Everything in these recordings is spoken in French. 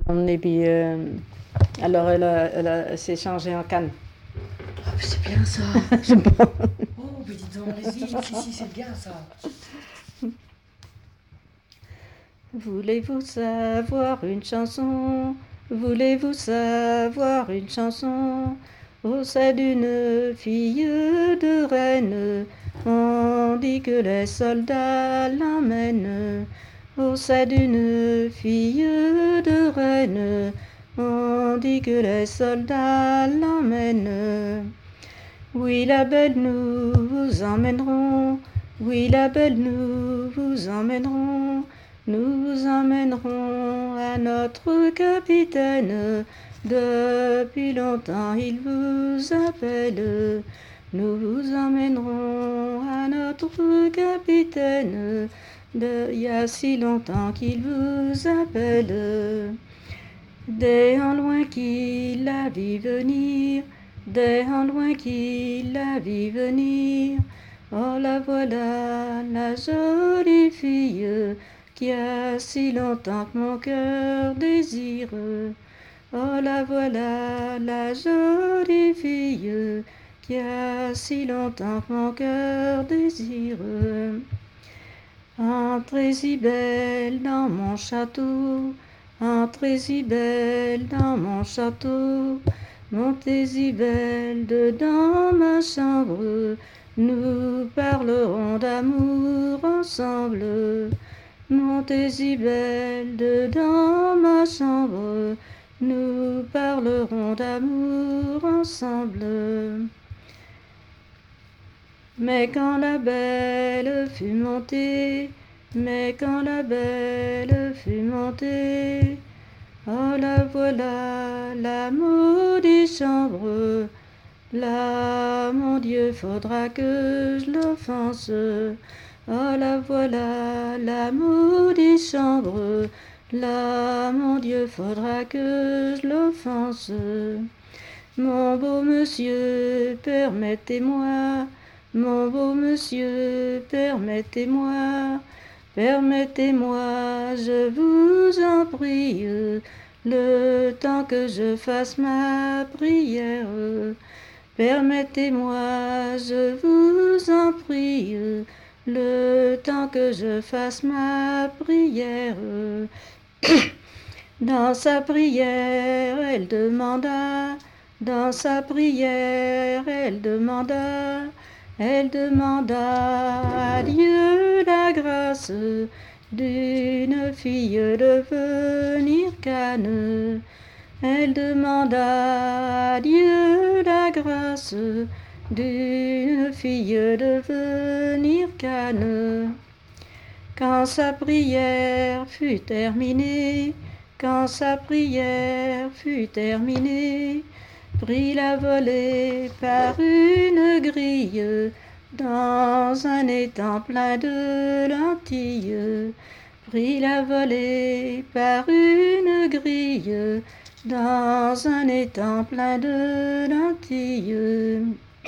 Et puis, alors elle s'est changée en canne. Ah, mais c'est bien ça. Je pense. Oh, mais dis donc, allez-y, si, c'est bien ça. Voulez-vous savoir une chanson? Voulez-vous savoir une chanson? Oh, c'est d'une fille de reine. On dit que les soldats l'emmènent. Oh, c'est d'une fille de reine. On dit que les soldats l'emmènent. Oui, la belle, nous vous emmènerons. Oui, la belle, nous vous emmènerons. Nous vous emmènerons à notre capitaine. Depuis longtemps, il vous appelle. Nous vous emmènerons à notre capitaine. Il y a si longtemps qu'il vous appelle. Des en loin qui la vit venir, des en loin qui la vit venir. Oh, la voilà, la jolie fille qui a si longtemps que mon cœur désire. Oh, la voilà, la jolie fille qui a si longtemps que mon cœur désire. Entrez si belle dans mon château, entrez si belle dans mon château, montez si belle dedans ma chambre, nous parlerons d'amour ensemble. Montez si belle dedans ma chambre, nous parlerons d'amour ensemble. Mais quand la belle fut montée, mais quand la belle fut montée, oh, la voilà, la maudite chambre, là, mon Dieu, faudra que je l'offense. Oh, la voilà, la maudite chambre, là, mon Dieu, faudra que je l'offense. Mon beau monsieur, permettez-moi, mon beau monsieur, permettez-moi, permettez-moi, je vous en prie, le temps que je fasse ma prière. Permettez-moi, je vous en prie, le temps que je fasse ma prière. Dans sa prière, elle demanda, dans sa prière, elle demanda à Dieu la grâce d'une fille devenir canne. Elle demanda à Dieu la grâce d'une fille devenir canne. Quand sa prière fut terminée, quand sa prière fut terminée, prit la volée par une grille dans un étang plein de lentilles. Prit la volée par une grille dans un étang plein de lentilles.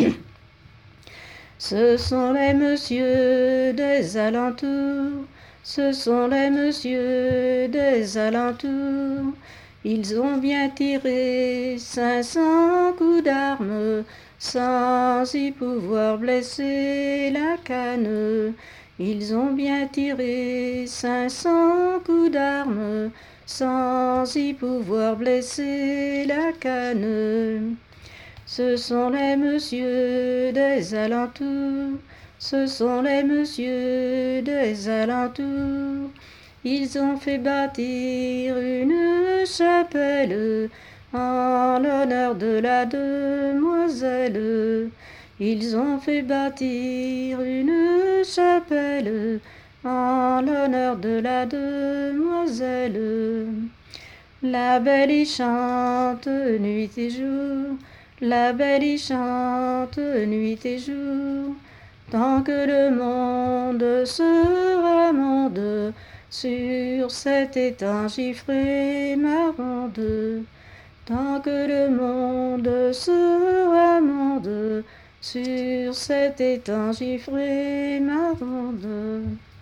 Ce sont les messieurs des alentours, ce sont les messieurs des alentours. Ils ont bien tiré 500 coups d'armes sans y pouvoir blesser la canne. Ils ont bien tiré 500 coups d'armes sans y pouvoir blesser la canne. Ce sont les messieurs des alentours, ce sont les messieurs des alentours. Ils ont fait bâtir une chapelle en l'honneur de la demoiselle. Ils ont fait bâtir une chapelle en l'honneur de la demoiselle. La belle y chante nuit et jour, la belle y chante nuit et jour, tant que le monde sera monde, sur cet étang j'y ferai ma ronde. Tant que le monde sera monde, sur cet étang j'y ferai ma ronde.